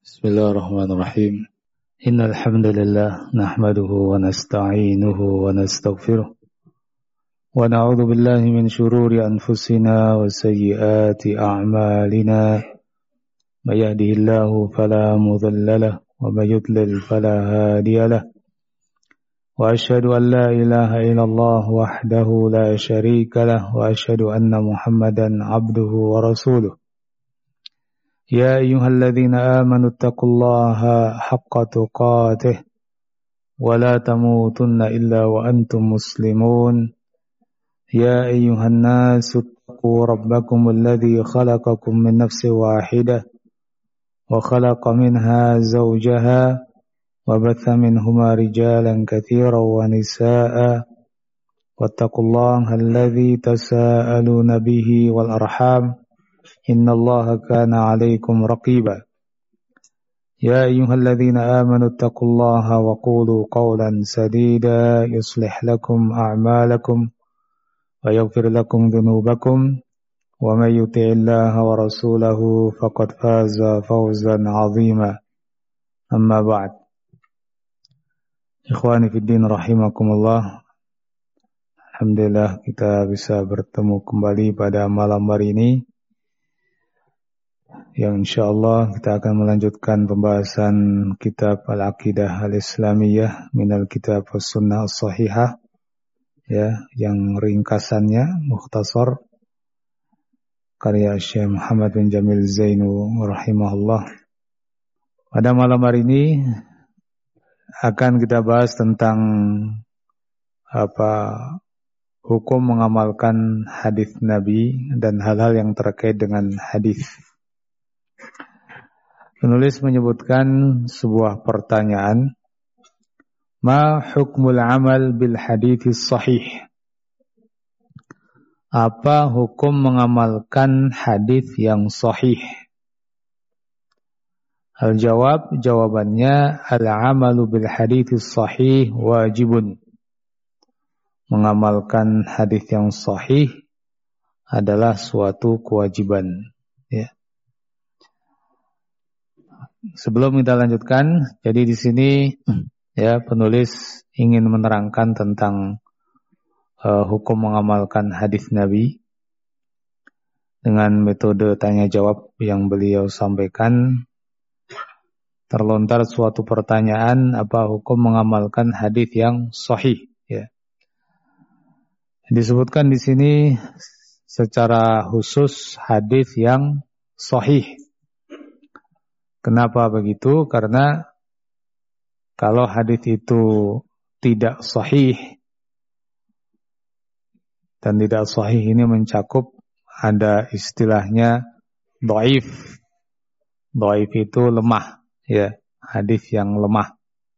Bismillahirrahmanirrahim. Innal hamdalillah nahmaduhu wa nasta'inuhu wa nastaghfiruh wa na'udzu billahi min shururi anfusina wa sayyiati a'malina. May yahdihillahu fala mudilla lahu wa may yudlil fala hadiya lahu. Wa asyhadu an la ilaha illallah wahdahu la syarika lahu wa asyhadu anna Muhammadan 'abduhu wa rasuluh. يا أيها الذين آمنوا اتقوا الله حق تقاته ولا تموتن إلا وأنتم مسلمون يا أيها الناس اتقوا ربكم الذي خلقكم من نفس واحدة وخلق منها زوجها وبث منهما رجالا كثيرا ونساء واتقوا الله الذي تساءلون به والأرحام إن الله كان عليكم رقيبا يا أيها الذين آمنوا اتقوا الله وقولوا قولا سديدا يصلح لكم أعمالكم ويغفر لكم ذنوبكم ومن يطع الله ورسوله فقد فاز فوزا عظيما أما بعد إخواني في الدين رحمكم الله. Alhamdulillah kita bisa bertemu kembali pada malam hari ini, yang insyaallah kita akan melanjutkan pembahasan kitab Al-Aqidah Al-Islamiyah minal Kitab Was-Sunnah As-Sahihah, ya, yang ringkasannya mukhtasar karya Syekh Muhammad bin Jamil Zainu rahimahullah. Pada malam hari ini akan kita bahas tentang hukum mengamalkan hadis Nabi dan hal-hal yang terkait dengan hadis. Penulis menyebutkan sebuah pertanyaan. Ma hukmul amal bil hadits sahih? Apa hukum mengamalkan hadis yang sahih? Al-jawab, jawabannya al-amalu bil hadits sahih wajibun. Mengamalkan hadis yang sahih adalah suatu kewajiban, ya. Sebelum kita lanjutkan, jadi di sini ya penulis ingin menerangkan tentang hukum mengamalkan hadis Nabi dengan metode tanya jawab yang beliau sampaikan. Terlontar suatu pertanyaan, apa hukum mengamalkan hadis yang sahih? Ya. Disebutkan di sini secara khusus hadis yang sahih. Kenapa begitu? Karena kalau hadis itu tidak sahih, dan tidak sahih ini mencakup ada istilahnya dhaif. Dhaif itu lemah, ya, hadis yang lemah.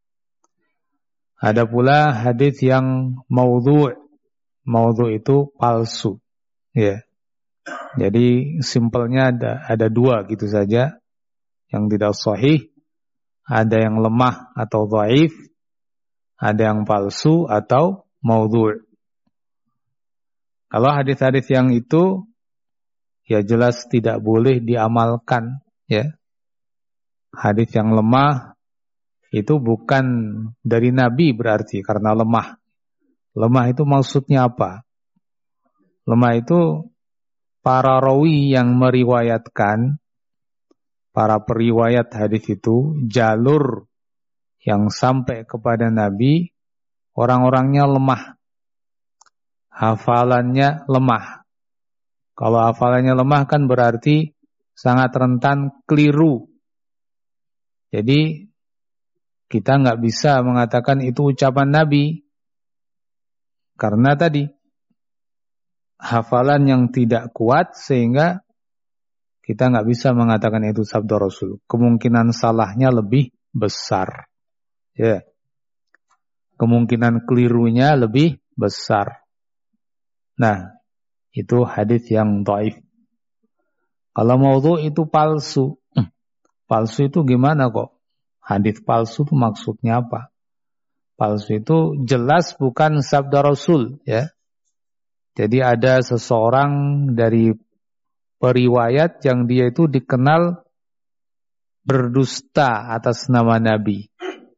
Ada pula hadis yang maudhu'. Maudhu' itu palsu, ya. Jadi simpelnya ada dua gitu saja. Yang tidak sahih, ada yang lemah atau dhaif, ada yang palsu atau maudhu'. Kalau hadis-hadis yang itu ya jelas tidak boleh diamalkan, ya. Hadis yang lemah itu bukan dari Nabi berarti karena lemah. Lemah itu maksudnya apa? Lemah itu para rawi yang meriwayatkan, para periwayat hadis itu, jalur yang sampai kepada Nabi, orang-orangnya lemah. Hafalannya lemah. Kalau hafalannya lemah kan berarti sangat rentan keliru. Jadi kita nggak bisa mengatakan itu ucapan Nabi. Karena tadi hafalan yang tidak kuat sehingga kita nggak bisa mengatakan itu sabda Rasul. Kemungkinan salahnya lebih besar. Ya. Kemungkinan kelirunya lebih besar. Nah, itu hadis yang dhaif. Kalau maudhu' itu palsu. Palsu itu gimana kok? Hadis palsu itu maksudnya apa? Palsu itu jelas bukan sabda Rasul, ya. Jadi ada seseorang dari periwayat yang dia itu dikenal berdusta atas nama Nabi.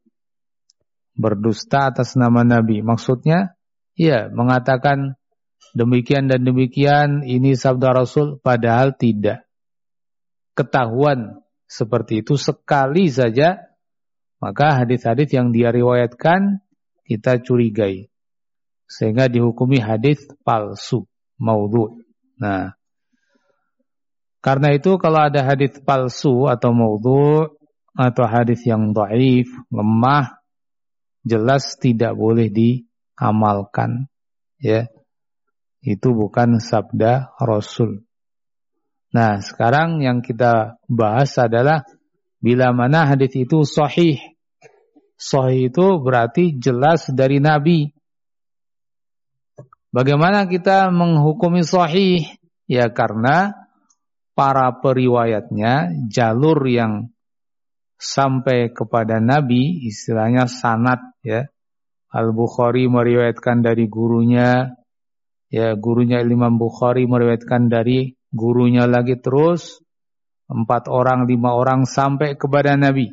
Berdusta atas nama Nabi. Maksudnya, ya, mengatakan demikian dan demikian, ini sabda Rasul, padahal tidak. Ketahuan seperti itu sekali saja, maka hadis-hadis yang dia riwayatkan kita curigai. Sehingga dihukumi hadis palsu, maudhu'. Nah, karena itu kalau ada hadis palsu atau maudhu' atau hadis yang dhaif, lemah, jelas tidak boleh diamalkan. Ya, itu bukan sabda Rasul. Nah, sekarang yang kita bahas adalah bila mana hadis itu sahih. Sahih itu berarti jelas dari Nabi. Bagaimana kita menghukumi sahih? Ya, karena para periwayatnya, jalur yang sampai kepada Nabi, istilahnya sanad, ya. Al-Bukhari meriwayatkan dari gurunya, ya, gurunya Imam Bukhari meriwayatkan dari gurunya lagi, terus 4 orang, 5 orang sampai kepada Nabi.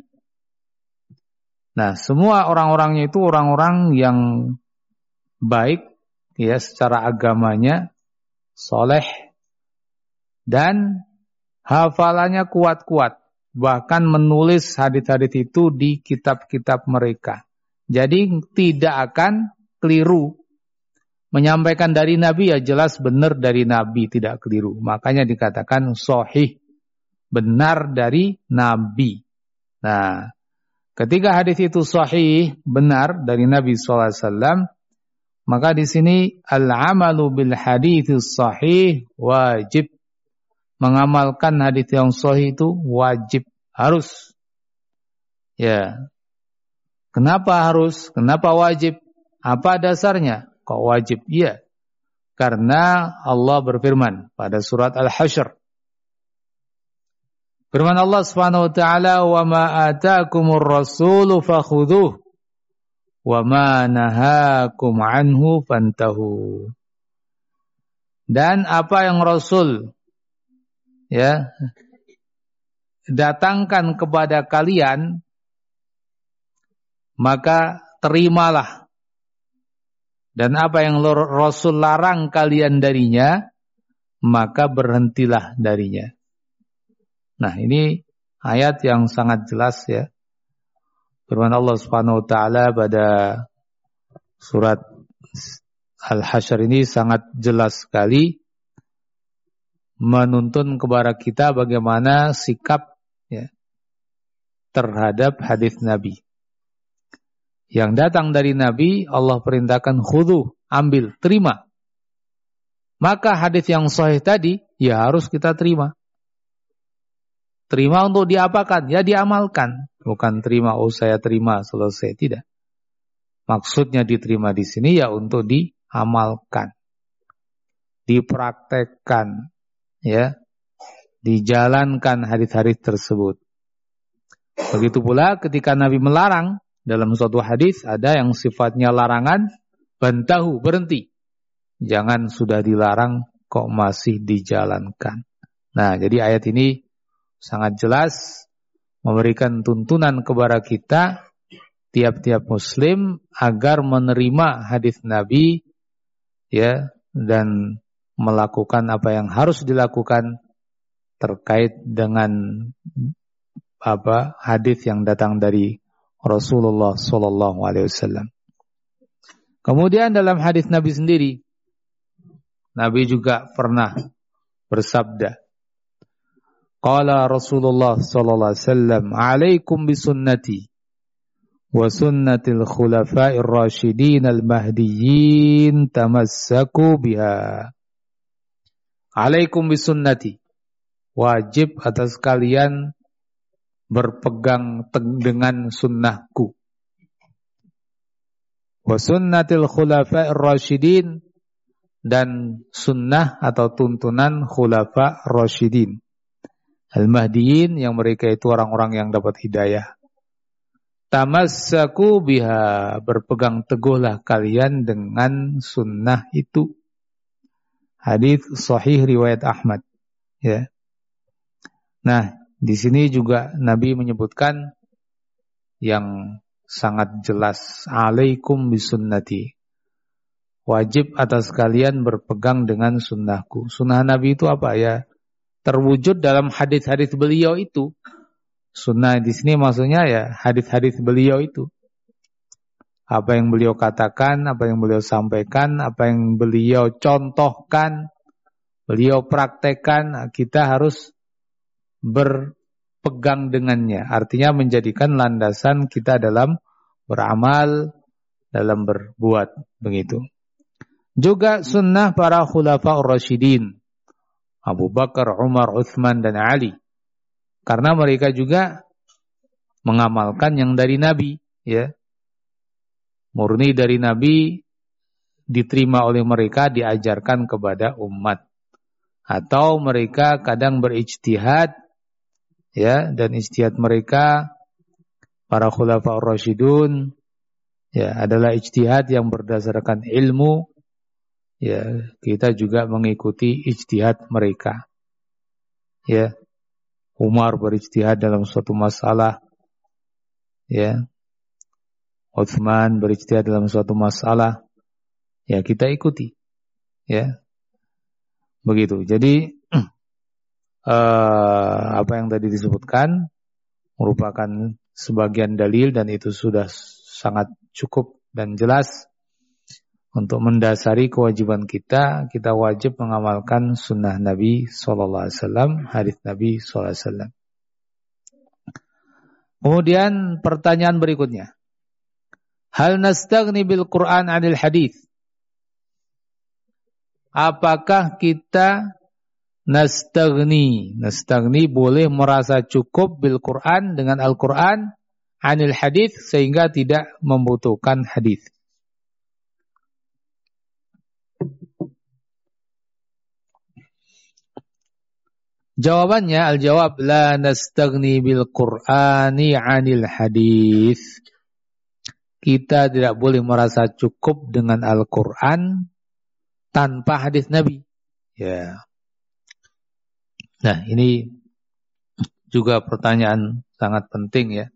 Nah, semua orang-orangnya itu orang-orang yang baik, ya, secara agamanya, soleh, dan hafalannya kuat-kuat. Bahkan menulis hadis-hadis itu di kitab-kitab mereka. Jadi tidak akan keliru. Menyampaikan dari Nabi ya jelas benar dari Nabi, tidak keliru. Makanya dikatakan sahih, benar dari Nabi. Nah, ketika hadis itu sahih, benar dari Nabi SAW, maka di sini al-amalu bil hadits sahih wajib. Mengamalkan hadis yang sahih itu wajib, harus. Ya. Kenapa harus? Kenapa wajib? Apa dasarnya? Kok wajib? Iya. Karena Allah berfirman pada surat Al-Hasyr. Firman Allah Subhanahu wa taala, "Wa ma ataakumur rasulu fakhudhuh wa ma nahakum anhu fantahu." Dan apa yang Rasul, ya, datangkan kepada kalian, maka terimalah. Dan apa yang Rasul larang kalian darinya, maka berhentilah darinya. Nah, ini ayat yang sangat jelas, ya. Firman Allah Subhanahu wa taala pada surat Al-Hasyr ini sangat jelas sekali menuntun kepada kita bagaimana sikap, ya, terhadap hadis Nabi. Yang datang dari Nabi, Allah perintahkan khudhu, ambil, terima. Maka hadis yang sahih tadi, ya harus kita terima. Terima untuk diapakan? Ya diamalkan. Bukan terima, oh saya terima, selesai. Tidak. Maksudnya diterima di sini ya untuk diamalkan. Dipraktekkan. Ya, dijalankan hadis-hadis tersebut. Begitu pula ketika Nabi melarang, dalam suatu hadis ada yang sifatnya larangan, bantahu, berhenti. Jangan sudah dilarang kok masih dijalankan. Nah, jadi ayat ini sangat jelas memberikan tuntunan kepada kita, tiap-tiap muslim, agar menerima hadis Nabi, ya, dan melakukan apa yang harus dilakukan terkait dengan hadis yang datang dari Rasulullah sallallahu alaihi wasallam. Kemudian dalam hadis Nabi sendiri, Nabi juga pernah bersabda, qala Rasulullah sallallahu alaihi wasallam, "Alaikum bisunnati wa sunnatil khulafa'ir rasyidin al-mahdiyyin tamassaku biha." Alaikum bisunnati, wajib atas kalian berpegang dengan sunnahku. Wa sunnatil khulafa'ir rasyidin, dan sunnah atau tuntunan khulafa rasyidin al-mahdiyyin, yang mereka itu orang-orang yang dapat hidayah. Tamassaku biha, berpegang teguhlah kalian dengan sunnah itu. Hadis sahih riwayat Ahmad, ya. Nah, Di sini juga Nabi menyebutkan yang sangat jelas, alaikum bisunnati. Wajib atas kalian berpegang dengan sunnahku. Sunnah Nabi itu apa ya? Terwujud dalam hadis-hadis beliau itu. Sunnah di sini maksudnya ya hadis-hadis beliau itu. Apa yang beliau katakan, apa yang beliau sampaikan, apa yang beliau contohkan, beliau praktekkan, kita harus berpegang dengannya. Artinya menjadikan landasan kita dalam beramal, dalam berbuat, begitu. Juga sunnah para khulafa'ur rasyidin, Abu Bakar, Umar, Utsman dan Ali. Karena mereka juga mengamalkan yang dari Nabi, ya. Murni dari Nabi, diterima oleh mereka, diajarkan kepada umat. Atau mereka kadang berijtihad, ya, dan ijtihad mereka para khulafa'ur rasyidun ya adalah ijtihad yang berdasarkan ilmu. Ya, kita juga mengikuti ijtihad mereka. Ya. Umar berijtihad dalam suatu masalah, ya. Utsman berijtihad dalam suatu masalah, ya kita ikuti, ya. Begitu. Jadi apa yang tadi disebutkan merupakan sebagian dalil dan itu sudah sangat cukup dan jelas untuk mendasari kewajiban kita. Kita wajib mengamalkan sunnah Nabi SAW, hadis Nabi SAW. Kemudian pertanyaan berikutnya. Hal nastaghni bil Qur'an 'anil hadis? Apakah kita nastaghni boleh merasa cukup bil Qur'an dengan Al-Qur'an 'anil hadis sehingga tidak membutuhkan hadis? Jawabannya, al-jawab la nastaghni bil Qur'ani 'anil hadis. Kita tidak boleh merasa cukup dengan Al-Qur'an tanpa hadis Nabi. Ya. Nah, ini juga pertanyaan sangat penting ya.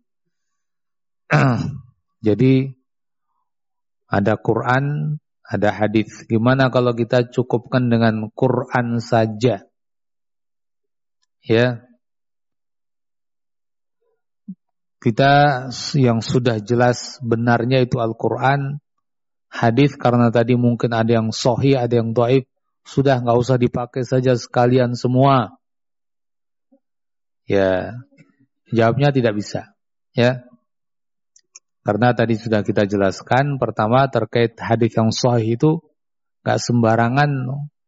Jadi ada Quran, ada hadis. Gimana kalau kita cukupkan dengan Quran saja? Ya. Kita yang sudah jelas benarnya itu Al-Quran, hadis karena tadi mungkin ada yang sahih, ada yang dhaif, sudah nggak usah dipakai saja sekalian semua. Ya, jawabnya tidak bisa. Ya, karena tadi sudah kita jelaskan, pertama terkait hadis yang sahih itu nggak sembarangan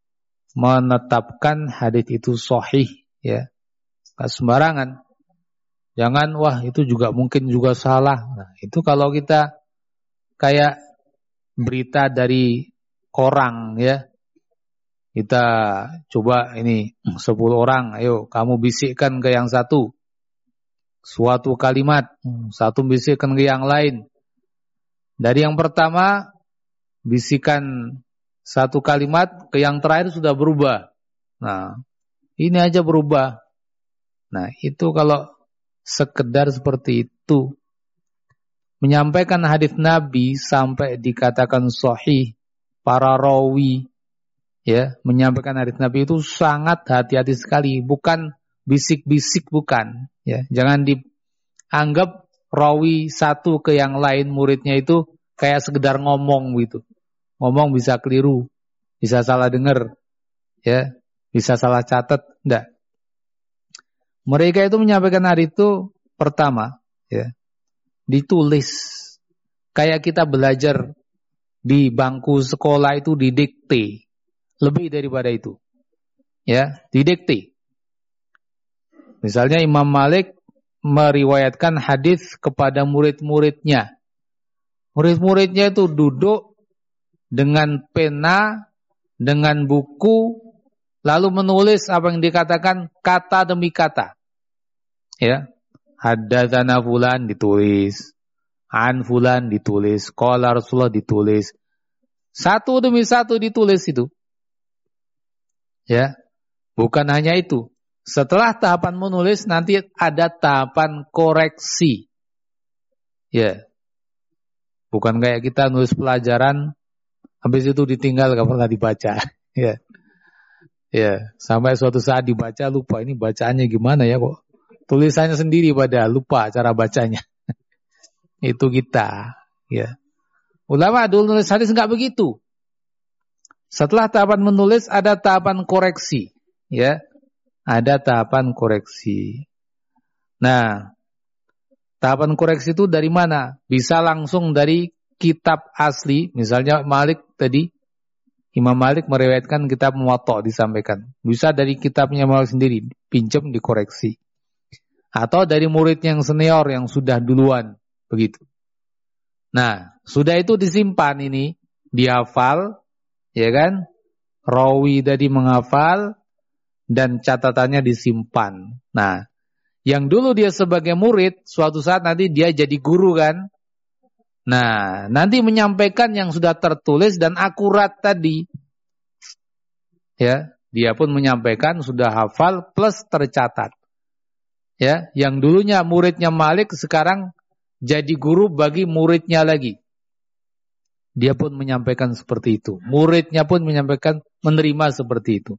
menetapkan hadis itu sahih, ya, nggak sembarangan. Jangan, wah itu juga mungkin juga salah. Nah, itu kalau kita kayak berita dari orang ya. Kita coba ini 10 orang, ayo kamu bisikkan ke yang satu. Suatu kalimat, satu bisikkan ke yang lain. Dari yang pertama, bisikan satu kalimat, ke yang terakhir sudah berubah. Nah, ini aja berubah. Nah, itu kalau sekedar seperti itu menyampaikan hadis Nabi sampai dikatakan sahih, para rawi ya menyampaikan hadis Nabi itu sangat hati-hati sekali, bukan bisik-bisik, bukan ya. Jangan dianggap rawi satu ke yang lain muridnya itu kayak sekedar ngomong gitu. Ngomong bisa keliru, bisa salah dengar ya, bisa salah catat, enggak. Mereka itu menyampaikan hadis itu pertama ya ditulis, kayak kita belajar di bangku sekolah itu didikte, lebih daripada itu ya, didikte. Misalnya Imam Malik meriwayatkan hadis kepada murid-muridnya, murid-muridnya itu duduk dengan pena, dengan buku, lalu menulis apa yang dikatakan kata demi kata. Ya. Haddatsana fulan ditulis, an fulan ditulis, qala Rasulullah ditulis. Satu demi satu ditulis itu. Ya. Bukan hanya itu. Setelah tahapan menulis nanti ada tahapan koreksi. Ya. Bukan kayak kita nulis pelajaran habis itu ditinggal gak pernah dibaca. Ya. Ya, sampai suatu saat dibaca lupa ini bacaannya gimana ya kok. Tulisannya sendiri pada lupa cara bacanya. Itu kita, ya. Ulama dulu nulis hadis enggak begitu. Setelah tahapan menulis ada tahapan koreksi, ya. Ada tahapan koreksi. Nah, tahapan koreksi itu dari mana? Bisa langsung dari kitab asli, misalnya Malik tadi, Imam Malik meriwayatkan kitab Muwatta disampaikan. Bisa dari kitabnya Malik sendiri, pinjam dikoreksi. Atau dari murid yang senior yang sudah duluan, begitu. Nah, sudah itu disimpan ini, dihafal, ya kan? Rawi tadi menghafal dan catatannya disimpan. Nah, yang dulu dia sebagai murid, suatu saat nanti dia jadi guru kan? Nah, nanti menyampaikan yang sudah tertulis dan akurat tadi. Ya, dia pun menyampaikan sudah hafal plus tercatat. Ya, yang dulunya muridnya Malik sekarang jadi guru bagi muridnya lagi. Dia pun menyampaikan seperti itu. Muridnya pun menyampaikan menerima seperti itu.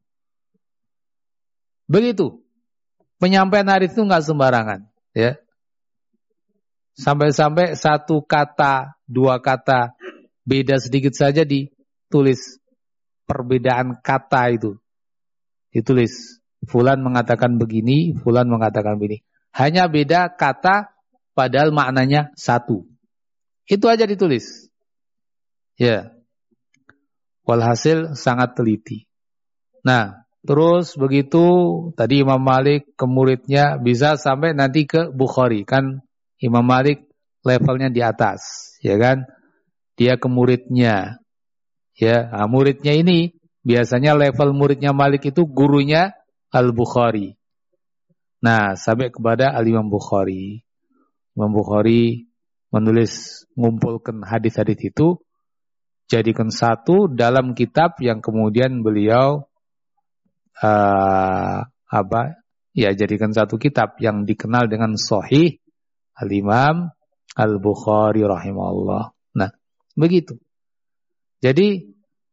Begitu. Penyampaian hadis itu enggak sembarangan, ya. Sampai-sampai satu kata, dua kata beda sedikit saja ditulis perbedaan kata itu. Ditulis. Fulan mengatakan begini, fulan mengatakan begini. Hanya beda kata padahal maknanya satu. Itu aja ditulis. Ya. Walhasil sangat teliti. Nah, terus begitu tadi Imam Malik ke muridnya bisa sampai nanti ke Bukhari. Kan Imam Malik levelnya di atas, ya kan? Dia ke muridnya. Ya, nah, muridnya ini biasanya level muridnya Malik itu gurunya Al-Bukhari. Nah, sampai kepada Al-Imam Bukhari. Imam Bukhari menulis, mengumpulkan hadis-hadis itu, jadikan satu dalam kitab yang kemudian beliau jadikan satu kitab yang dikenal dengan Sahih Al-Imam Al-Bukhari rahimahullah. Nah, begitu. Jadi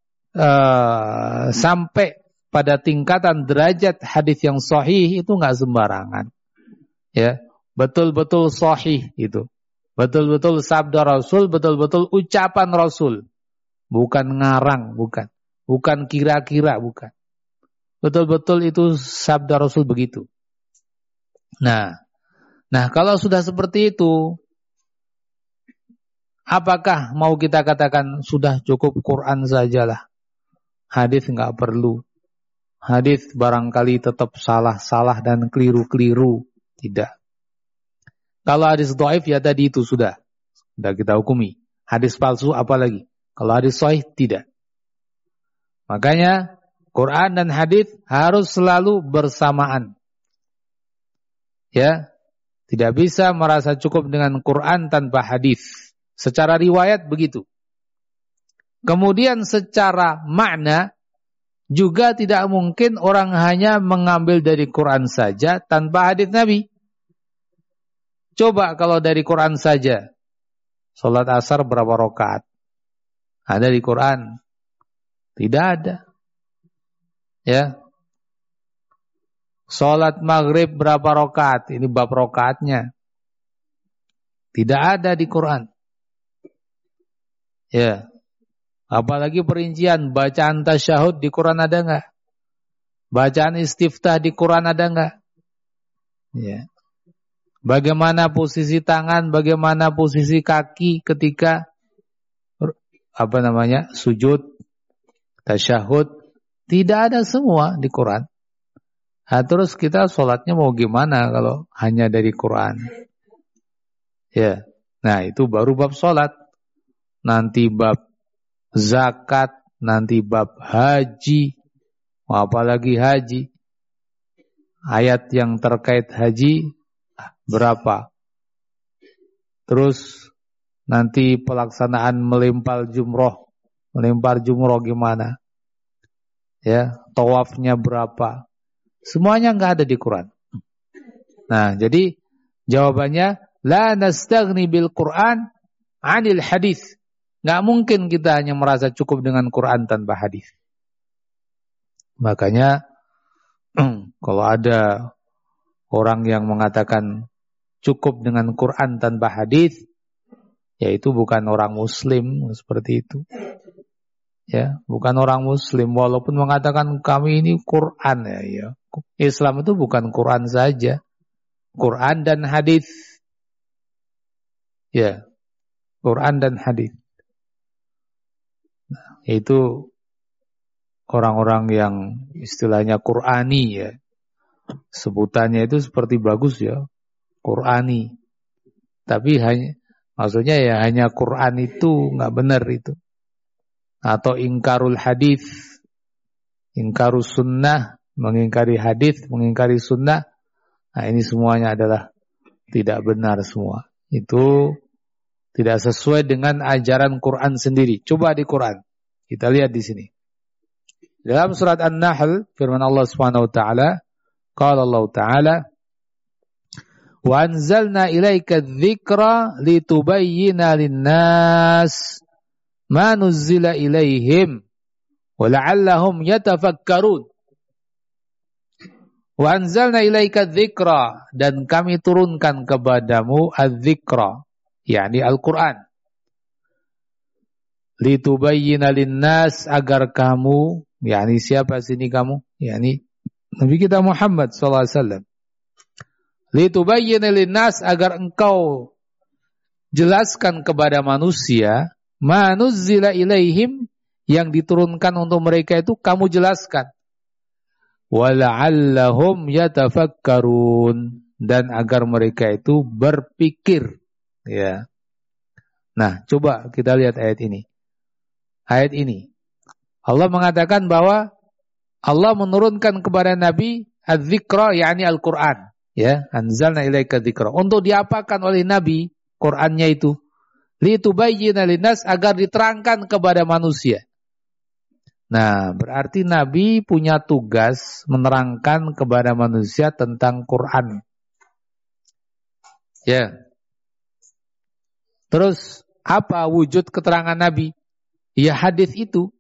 sampai pada tingkatan derajat hadis yang sahih itu enggak sembarangan. Ya, betul-betul sahih itu. Betul-betul sabda Rasul, betul-betul ucapan Rasul. Bukan ngarang, bukan. Bukan kira-kira, bukan. Betul-betul itu sabda Rasul begitu. Nah, kalau sudah seperti itu, apakah mau kita katakan sudah cukup Quran sajalah? Hadis enggak perlu. Hadis barangkali tetap salah-salah dan keliru-keliru. Tidak. Kalau hadis dhaif ya tadi itu sudah kita hukumi. Hadis palsu apalagi? Kalau hadis sahih tidak. Makanya Quran dan hadis harus selalu bersamaan. Ya, tidak bisa merasa cukup dengan Quran tanpa hadis. Secara riwayat begitu. Kemudian secara makna juga tidak mungkin orang hanya mengambil dari Quran saja tanpa hadis Nabi. Coba kalau dari Quran saja. Salat asar berapa rakaat? Ada di Quran? Tidak ada. Ya. Salat maghrib berapa rakaat? Ini bab rakaatnya. Tidak ada di Quran. Ya. Apalagi perincian bacaan tasyahud di Quran ada enggak? Bacaan istiftah di Quran ada enggak? Ya. Bagaimana posisi tangan, bagaimana posisi kaki ketika sujud, tasyahud, tidak ada semua di Quran. Nah, terus kita sholatnya mau gimana kalau hanya dari Quran? Ya. Nah, itu baru bab sholat. Nanti bab zakat, nanti bab haji, apalagi haji. Ayat yang terkait haji berapa? Terus nanti pelaksanaan melempar jumroh gimana? Ya, tawafnya berapa? Semuanya enggak ada di Quran. Nah, jadi jawabannya la nastaghni bil Quran 'anil hadis. Enggak mungkin kita hanya merasa cukup dengan Quran tanpa hadis. Makanya kalau ada orang yang mengatakan cukup dengan Quran tanpa hadis, yaitu bukan orang muslim seperti itu. Ya, bukan orang muslim walaupun mengatakan kami ini Quran ya. Islam itu bukan Quran saja. Quran dan hadis. Ya. Quran dan hadis. Nah, itu orang-orang yang istilahnya Qurani ya. Sebutannya itu seperti bagus ya. Qurani. Tapi maksudnya ya hanya Quran itu enggak benar itu. Atau ingkarul hadis, ingkarus sunnah, mengingkari hadis, mengingkari sunnah. Nah, ini semuanya adalah tidak benar semua. Itu tidak sesuai dengan ajaran Quran sendiri. Coba di Quran. Kita lihat di sini. Dalam surat An-Nahl, firman Allah Subhanahu wa taala, qala Allah taala, "Wa anzalna ilaika adh-dhikra litubayyana lin-nas ma nuzzila ilaihim wa la'allahum yatafakkarun." Wa anzalna ilaika dzikra, dan kami turunkan kepadamu adz-dzikra, yakni Al-Qur'an. Litubayyina lin-nas, agar kamu, yakni siapa sini kamu? Yakni Nabi kita Muhammad sallallahu alaihi wasallam. Litubayyina lin-nas, agar engkau jelaskan kepada manusia ma nuzzila ilaihim, yang diturunkan untuk mereka itu kamu jelaskan. Wala'allahum yatafakkarun, dan agar mereka itu berpikir. Ya. Nah, coba kita lihat ayat ini. Ayat ini Allah mengatakan bahwa Allah menurunkan kepada Nabi adz-dzikra, yakni Al-Qur'an. Ya, anzalna ilaika dzikra. Untuk diapakan oleh Nabi Qur'annya itu? Litubayyina linnas, agar diterangkan kepada manusia. Nah, berarti Nabi punya tugas menerangkan kepada manusia tentang Quran. Ya. Terus, apa wujud keterangan Nabi? Ya, hadis itu.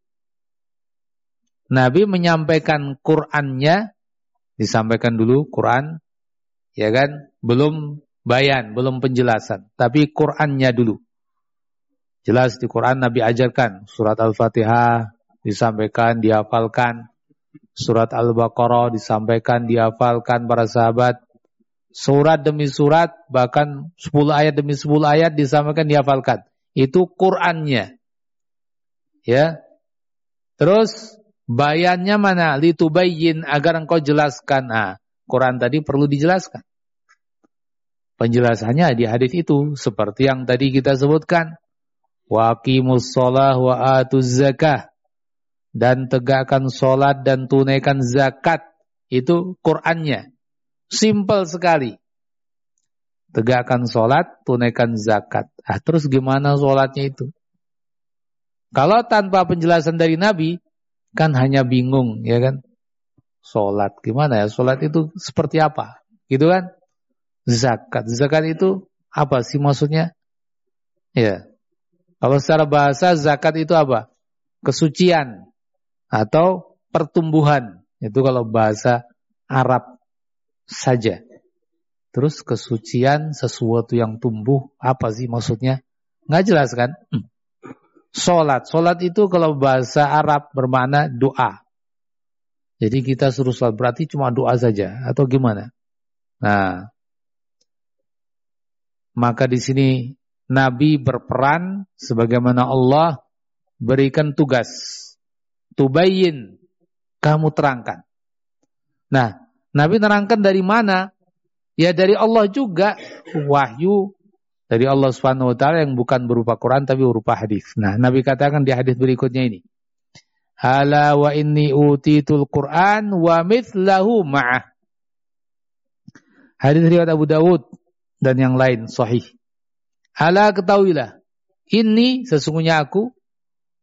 Nabi menyampaikan Qurannya, disampaikan dulu Quran, ya kan? Belum bayan, belum penjelasan. Tapi Qurannya dulu. Jelas di Quran Nabi ajarkan. Surat Al-Fatihah disampaikan, dihafalkan. Surat Al-Baqarah disampaikan, dihafalkan para sahabat. Surat demi surat, bahkan 10 ayat demi 10 ayat disampaikan, dihafalkan. Itu Qur'annya. Ya. Terus bayannya mana? Litubayyin, agar engkau jelaskan. Nah, Quran tadi perlu dijelaskan. Penjelasannya di hadis itu seperti yang tadi kita sebutkan. Wa aqimus shalah wa atuz zakah, dan tegakkan salat dan tunaikan zakat. Itu Qur'annya. Simple sekali. Tegakkan salat, tunaikan zakat. Terus gimana salatnya itu? Kalau tanpa penjelasan dari Nabi, kan hanya bingung, ya kan? Salat gimana ya? Salat itu seperti apa? Gitu kan? Zakat. Zakat itu apa sih maksudnya? Ya. Kalau secara bahasa zakat itu apa? Kesucian atau pertumbuhan. Itu kalau bahasa Arab saja. Terus kesucian sesuatu yang tumbuh, apa sih maksudnya? Nggak jelas kan? Salat. Salat itu kalau bahasa Arab bermakna doa. Jadi kita suruh salat berarti cuma doa saja atau gimana? Nah, maka di sini Nabi berperan sebagaimana Allah berikan tugas. Tubayyin, kamu terangkan. Nah, Nabi terangkan dari mana? Ya dari Allah juga, wahyu dari Allah Subhanahu wa taala yang bukan berupa Quran tapi berupa hadis. Nah, Nabi katakan di hadis berikutnya ini. Ala wa inni utitul Quran wa mithlahu ma'ah. Hadis riwayat Abu Dawud dan yang lain sahih. Ala, ketahuilah, ini sesungguhnya aku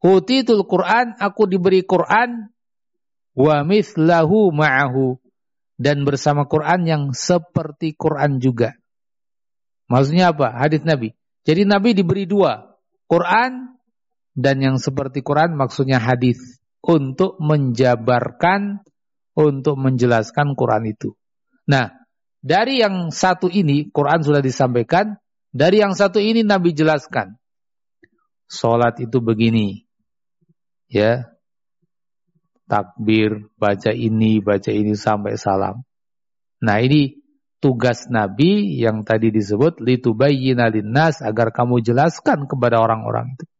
utitul Quran, aku diberi Quran, wa mithlahu ma'ahu, dan bersama Quran yang seperti Quran juga. Maksudnya apa? Hadis Nabi. Jadi Nabi diberi dua, Quran dan yang seperti Quran, maksudnya hadis, untuk menjabarkan, untuk menjelaskan Quran itu. Nah, dari yang satu ini Quran sudah disampaikan, dari yang satu ini Nabi jelaskan. Salat itu begini. Ya. Takbir, baca ini sampai salam. Nah, ini tugas Nabi yang tadi disebut litubayyina linnas, agar kamu jelaskan kepada orang-orang itu.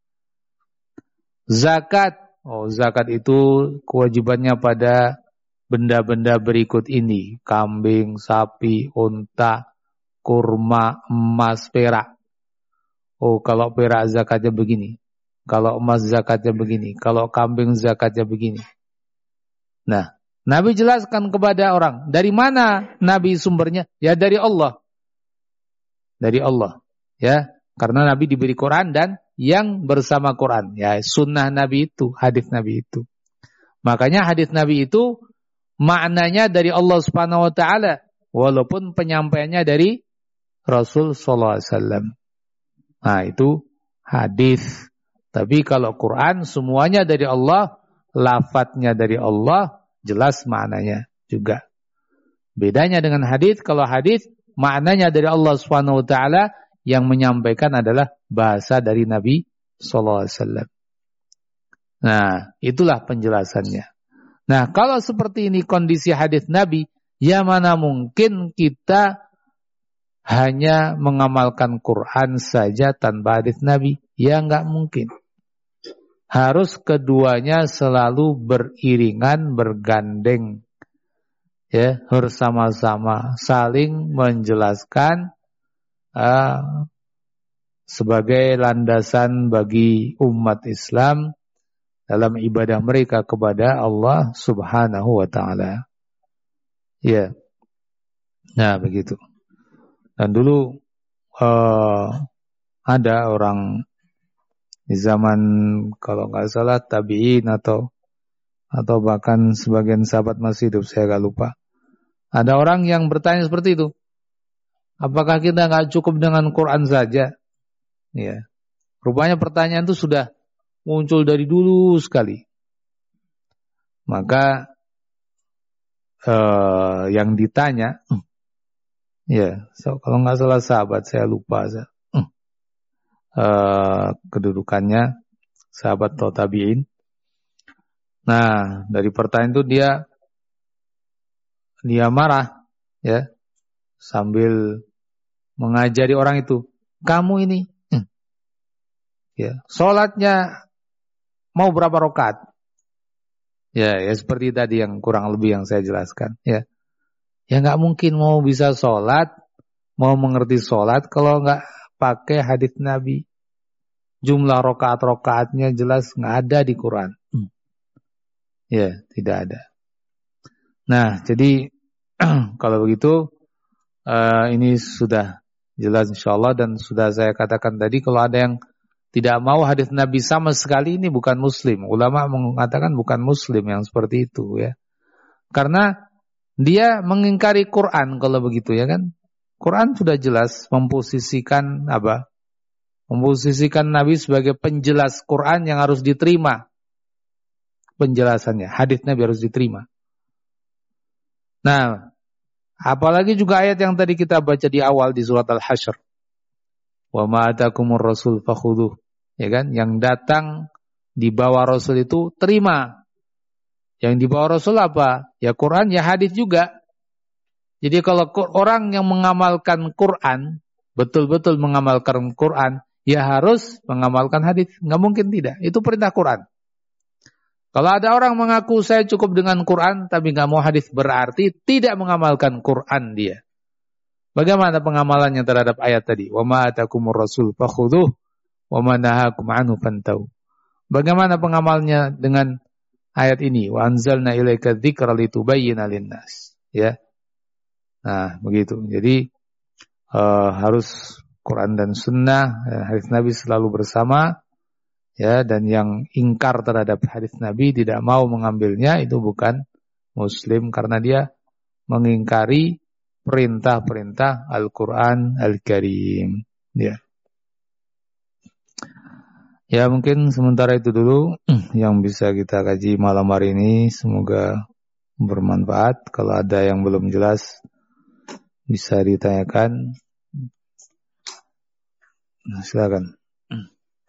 Zakat, zakat itu kewajibannya pada benda-benda berikut ini: kambing, sapi, unta, kurma, emas, perak. Kalau perak zakatnya begini, kalau emas zakatnya begini, kalau kambing zakatnya begini. Nah, Nabi jelaskan kepada orang. Dari mana Nabi sumbernya? Ya dari Allah. Dari Allah. Ya, karena Nabi diberi Quran dan yang bersama Quran. Ya, sunnah Nabi itu, hadis Nabi itu. Makanya hadis Nabi itu maknanya dari Allah Subhanahu wa taala, walaupun penyampaiannya dari Rasul sallallahu alaihi wasallam. Nah, itu hadis. Tapi kalau Quran semuanya dari Allah, lafadznya dari Allah, jelas maknanya juga. Bedanya dengan hadis, kalau hadis maknanya dari Allah Subhanahu wa taala, yang menyampaikan adalah bahasa dari Nabi sallallahu alaihi wasallam. Nah, itulah penjelasannya. Nah, kalau seperti ini kondisi hadis Nabi, ya mana mungkin kita hanya mengamalkan Quran saja tanpa hadis Nabi? Ya enggak mungkin. Harus keduanya selalu beriringan, bergandeng, ya, bersama-sama, saling menjelaskan sebagai landasan bagi umat Islam dalam ibadah mereka kepada Allah Subhanahu wa taala. Ya. Nah, begitu. Dan dulu ada orang di zaman, kalau nggak salah tabi'in atau bahkan sebagian sahabat masih hidup, saya nggak lupa. Ada orang yang bertanya seperti itu. Apakah kita nggak cukup dengan Quran saja? Ya. Rupanya pertanyaan itu sudah muncul dari dulu sekali. Maka yang ditanya, ya, kalau nggak salah sahabat, saya lupa. Kedudukannya sahabat atau tabi'in. Nah, dari pertanyaan itu dia marah, ya, sambil mengajari orang itu, kamu ini, ya, sholatnya mau berapa rakaat? Ya, seperti tadi yang kurang lebih yang saya jelaskan, ya. Ya nggak mungkin mau bisa sholat, mau mengerti sholat kalau nggak pakai hadis Nabi. Jumlah rakaat-rakaatnya jelas nggak ada di Quran. Ya, tidak ada. Nah, jadi kalau begitu ini sudah jelas insyaallah, dan sudah saya katakan tadi, kalau ada yang tidak mau hadis Nabi sama sekali, ini bukan muslim. Ulama mengatakan bukan muslim yang seperti itu, ya. Karena dia mengingkari Quran kalau begitu, ya kan? Quran sudah jelas memposisikan apa? Memposisikan Nabi sebagai penjelas Quran yang harus diterima penjelasannya. Hadis Nabi harus diterima. Nah, apalagi juga ayat yang tadi kita baca di awal di surat Al-Hasyr. Wa ma atakumur rasul fakhudhuh. Ya kan? Yang datang di bawah Rasul itu terima. Yang di bawah Rasul apa? Ya Quran, ya hadis juga. Jadi kalau orang yang mengamalkan Quran, betul-betul mengamalkan Quran, ya harus mengamalkan hadis. Nggak mungkin tidak. Itu perintah Quran. Kalau ada orang mengaku saya cukup dengan Quran tapi nggak mau hadis, berarti tidak mengamalkan Quran dia. Bagaimana pengamalannya terhadap ayat tadi? Wa ma atakumur rasul fakhudhuh wa ma nahakum anhu fantahu. Bagaimana pengamalnya dengan ayat ini? Wa anzalna ilaika dzikra litubayyana linnas. Ya. Nah, begitu. Jadi harus Quran dan Sunnah, hadis Nabi selalu bersama, ya. Dan yang ingkar terhadap hadis Nabi, tidak mau mengambilnya, itu bukan Muslim, karena dia mengingkari perintah-perintah Al-Quran Al-Karim. Ya. Ya mungkin sementara itu dulu yang bisa kita kaji malam hari ini. Semoga bermanfaat. Kalau ada yang belum jelas bisa ditanyakan. Silakan.